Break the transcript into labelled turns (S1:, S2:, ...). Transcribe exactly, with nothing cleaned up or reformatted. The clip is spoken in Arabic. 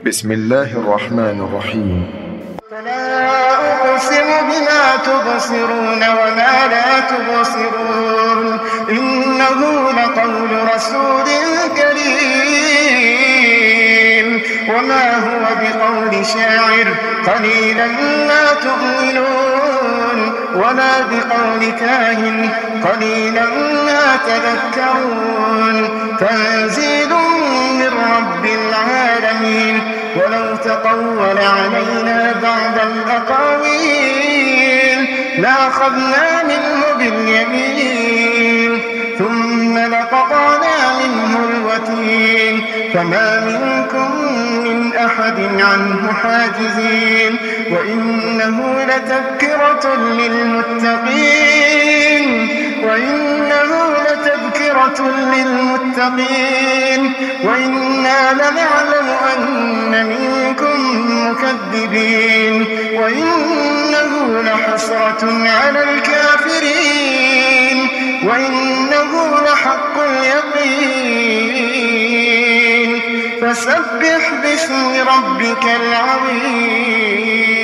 S1: بسم الله الرحمن الرحيم.
S2: فلا أقسم بما تبصرون وما لا تبصرون إنه لقول رسول كريم وما هو بقول شاعر قليلا ما تؤمنون ولا بقول كاهن قليلا ما تذكرون تنزيل من رب العالمين ولو تقول علينا بعض الأقاويل لأخذنا منه باليمين ثم لقطعنا منه الوتين فما منكم من أحد عنه حاجزين وإنه لتذكرة للمتقين وإنه لتذكرة للمتقين وإنا لنعلم أن منكم مكذبين وإنه لحسرة على الكافرين وإنه لحق اليقين فسبح باسم ربك العظيم.